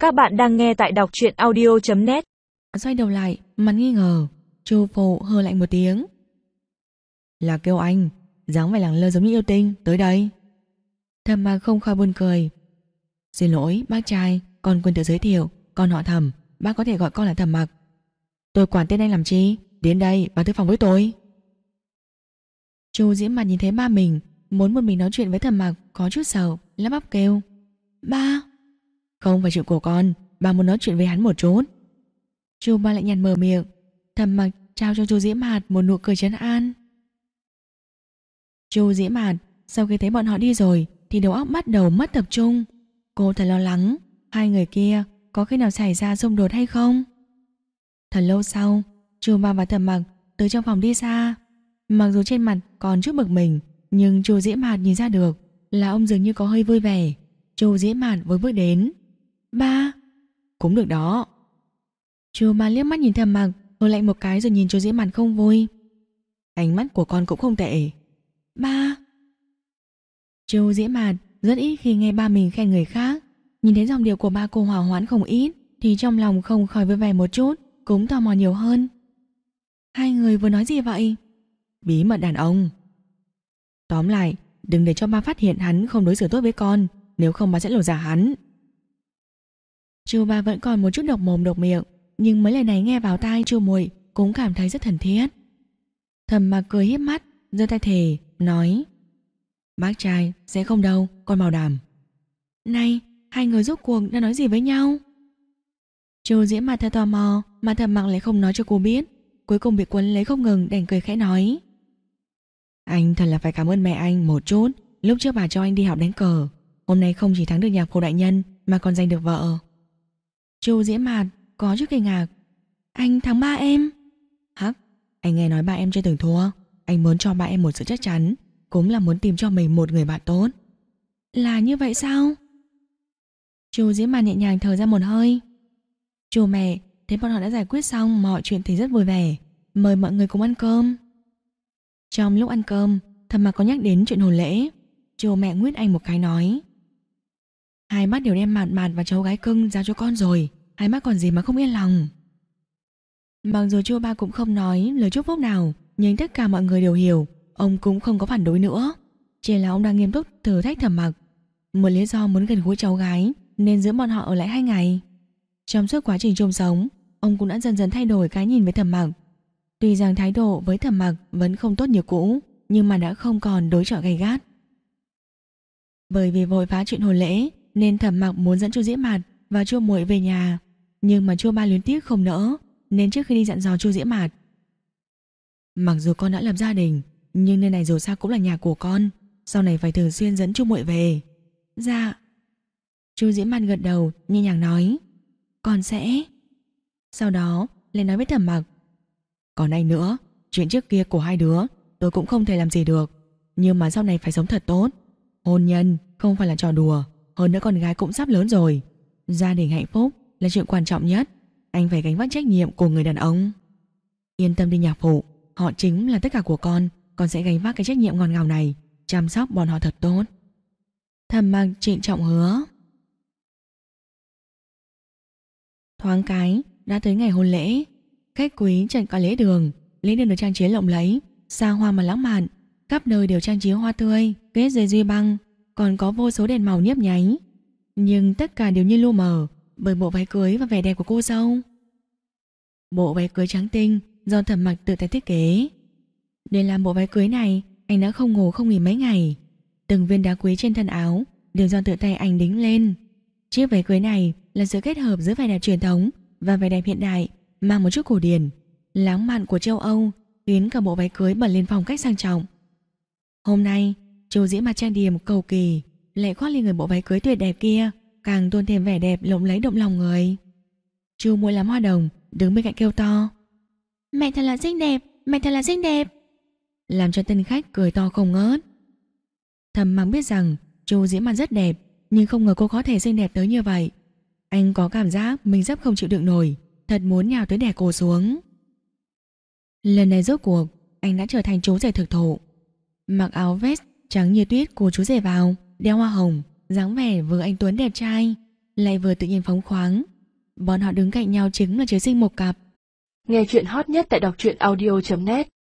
Các bạn đang nghe tại đọc truyện audio.net. Xoay đầu lại, mặt nghi ngờ. Chu Phụ hừ lạnh một tiếng. Là kêu anh, dáng vẻ lẳng lơ giống như yêu tinh, tới đây. Thầm Mặc không khỏi buồn cười. Xin lỗi bác trai, con quên tự giới thiệu, con họ Thẩm, bác có thể gọi con là Thẩm Mặc. Tôi quản tên anh làm chi, đến đây vào thư phòng với tôi. Chu Diễm Mặt nhìn thấy ba mình, muốn một mình nói chuyện với Thẩm Mặc, có chút sợ, lắp bắp kêu: Ba. Không phải chuyện của con, ba muốn nói chuyện với hắn một chút. Chu ba lại nhàn mở miệng. Thẩm Mặc trao cho Chu Diễm Mặt một nụ cười trấn an. Chu Diễm Mặt sau khi thấy bọn họ đi rồi thì đầu óc bắt đầu mất tập trung. Cô thật lo lắng hai người kia có khi nào xảy ra xung đột hay không. Thật lâu sau, Chu ba và Thẩm Mặc từ trong phòng đi xa. Mặc dù trên mặt còn chút bực mình, nhưng Chu Diễm Mặt nhìn ra được là ông dường như có hơi vui vẻ. Chu Diễm Mặt với bước đến. Ba. Cũng được đó. Chu ba liếc mắt nhìn Thẩm Mặc, hừ lạnh một cái rồi nhìn Chu Diễm Mặt không vui. Ánh mắt của con cũng không tệ. Ba. Chu Diễm Mặt rất ít khi nghe ba mình khen người khác. Nhìn thấy giọng điệu của ba cô hòa hoãn không ít thì trong lòng không khỏi vui vẻ một chút, cũng tò mò nhiều hơn. Hai người vừa nói gì vậy? Bí mật đàn ông. Tóm lại, đừng để cho ba phát hiện hắn không đối xử tốt với con, nếu không ba sẽ lột ra hắn. Chu ba vẫn còn một chút độc mồm độc miệng, nhưng mấy lời này nghe vào tai Chu muội cũng cảm thấy rất thân thiết. Thẩm Mặc cười híp mắt, giơ tay thề, nói: Bác trai sẽ không đâu, con bảo đảm. Này, hai người rốt cuộc đã nói gì với nhau? Chu Diễm Mặt thật tò mò, mà Thẩm Mặc lại không nói cho cô biết. Cuối cùng bị quấn lấy không ngừng, đành cười khẽ nói: Anh thật là phải cảm ơn mẹ anh một chút. Lúc trước bà cho anh đi học đánh cờ, hôm nay không chỉ thắng được nhạc phụ đại nhân mà còn giành được vợ. Chu Diễm Mặt có chút kinh ngạc. Anh thắng ba em? Hắc, anh nghe nói ba em chưa từng thua. Anh muốn cho ba em một sự chắc chắn, cũng là muốn tìm cho mình một người bạn tốt. Là như vậy sao? Chu Diễm Mặt nhẹ nhàng thở ra một hơi. Chu mẹ thấy bọn họ đã giải quyết xong mọi chuyện thì rất vui vẻ, mời mọi người cùng ăn cơm. Trong lúc ăn cơm, Thẩm Mặc có nhắc đến chuyện hôn lễ. Chu mẹ nguyết anh một cái nói: Hai bác đều đem Mạt Mạt và cháu gái cưng giao cho con rồi, hai bác còn gì mà không yên lòng. Mặc dù Chu ba cũng không nói lời chúc phúc nào, nhưng tất cả mọi người đều hiểu ông cũng không có phản đối nữa. Chỉ là ông đang nghiêm túc thử thách Thẩm Mặc. Một lý do muốn gần gũi cháu gái nên giữ bọn họ ở lại 2 ngày. Trong suốt quá trình chung sống, ông cũng đã dần dần thay đổi cái nhìn với Thẩm Mặc. Tuy rằng thái độ với Thẩm Mặc vẫn không tốt như cũ, nhưng mà đã không còn đối chọi gay gắt. Bởi vì vội vã chuyện hôn lễ nên Thẩm Mặc muốn dẫn Chu Diễm Mặt và Chu muội về nhà, nhưng mà Chu ba luyến tiếc không nỡ, nên trước khi đi dặn dò Chu Diễm Mặt: Mặc dù con đã lập gia đình, nhưng nơi này dù sao cũng là nhà của con, sau này phải thường xuyên dẫn Chu muội về. Dạ. Chu Diễm Mặt gật đầu, nhẹ nhàng nói: Con sẽ. Sau đó lại nói với Thẩm Mặc: Còn anh nữa, chuyện trước kia của hai đứa tôi cũng không thể làm gì được, nhưng mà sau này phải sống thật tốt. Hôn nhân không phải là trò đùa, hơn nữa con gái cũng sắp lớn rồi. Gia đình hạnh phúc là chuyện quan trọng nhất, anh phải gánh vác trách nhiệm của người đàn ông. Yên tâm đi nhạc phụ, họ chính là tất cả của con sẽ gánh vác cái trách nhiệm ngọt ngào này, chăm sóc bọn họ thật tốt. Thẩm Mặc trịnh trọng hứa. Thoáng cái đã tới ngày hôn lễ. Khách quý tràn cả lễ đường được trang trí lộng lẫy, xa hoa mà lãng mạn. Khắp nơi đều trang trí hoa tươi, kết dây duy băng, còn có vô số đèn màu nhấp nháy. Nhưng tất cả đều như lu mờ bởi bộ váy cưới và vẻ đẹp của cô dâu. Bộ váy cưới trắng tinh do Thẩm Mặc tự tay thiết kế. Để làm bộ váy cưới này, anh đã không ngủ không nghỉ mấy ngày. Từng viên đá quý trên thân áo đều do tự tay anh đính lên. Chiếc váy cưới này là sự kết hợp giữa vẻ đẹp truyền thống và vẻ đẹp hiện đại, mang một chút cổ điển, lãng mạn của châu Âu, khiến cả bộ váy cưới bật lên phong cách sang trọng. Hôm nay, Chu Diễm Mặt trang điểm cầu kỳ, lại khoác lên người bộ váy cưới tuyệt đẹp kia, càng tôn thêm vẻ đẹp lộng lẫy động lòng người. Chu muội làm hoa đồng đứng bên cạnh kêu to: Mẹ thật là xinh đẹp, mẹ thật là xinh đẹp, làm cho tân khách cười to không ngớt. Thẩm Mặc biết rằng Chu Diễm Mặt rất đẹp, nhưng không ngờ cô có thể xinh đẹp tới như vậy. Anh có cảm giác mình sắp không chịu đựng nổi, thật muốn nhào tới đè cô xuống. Lần này rốt cuộc anh đã trở thành chú rể thực thụ. Mặc áo vest trắng như tuyết của chú rể vào, đeo hoa hồng, dáng vẻ vừa anh tuấn đẹp trai. lại vừa tự nhiên phóng khoáng. Bọn họ đứng cạnh nhau chính là trời sinh một cặp. Nghe chuyện hot nhất tại đọc truyện audio.net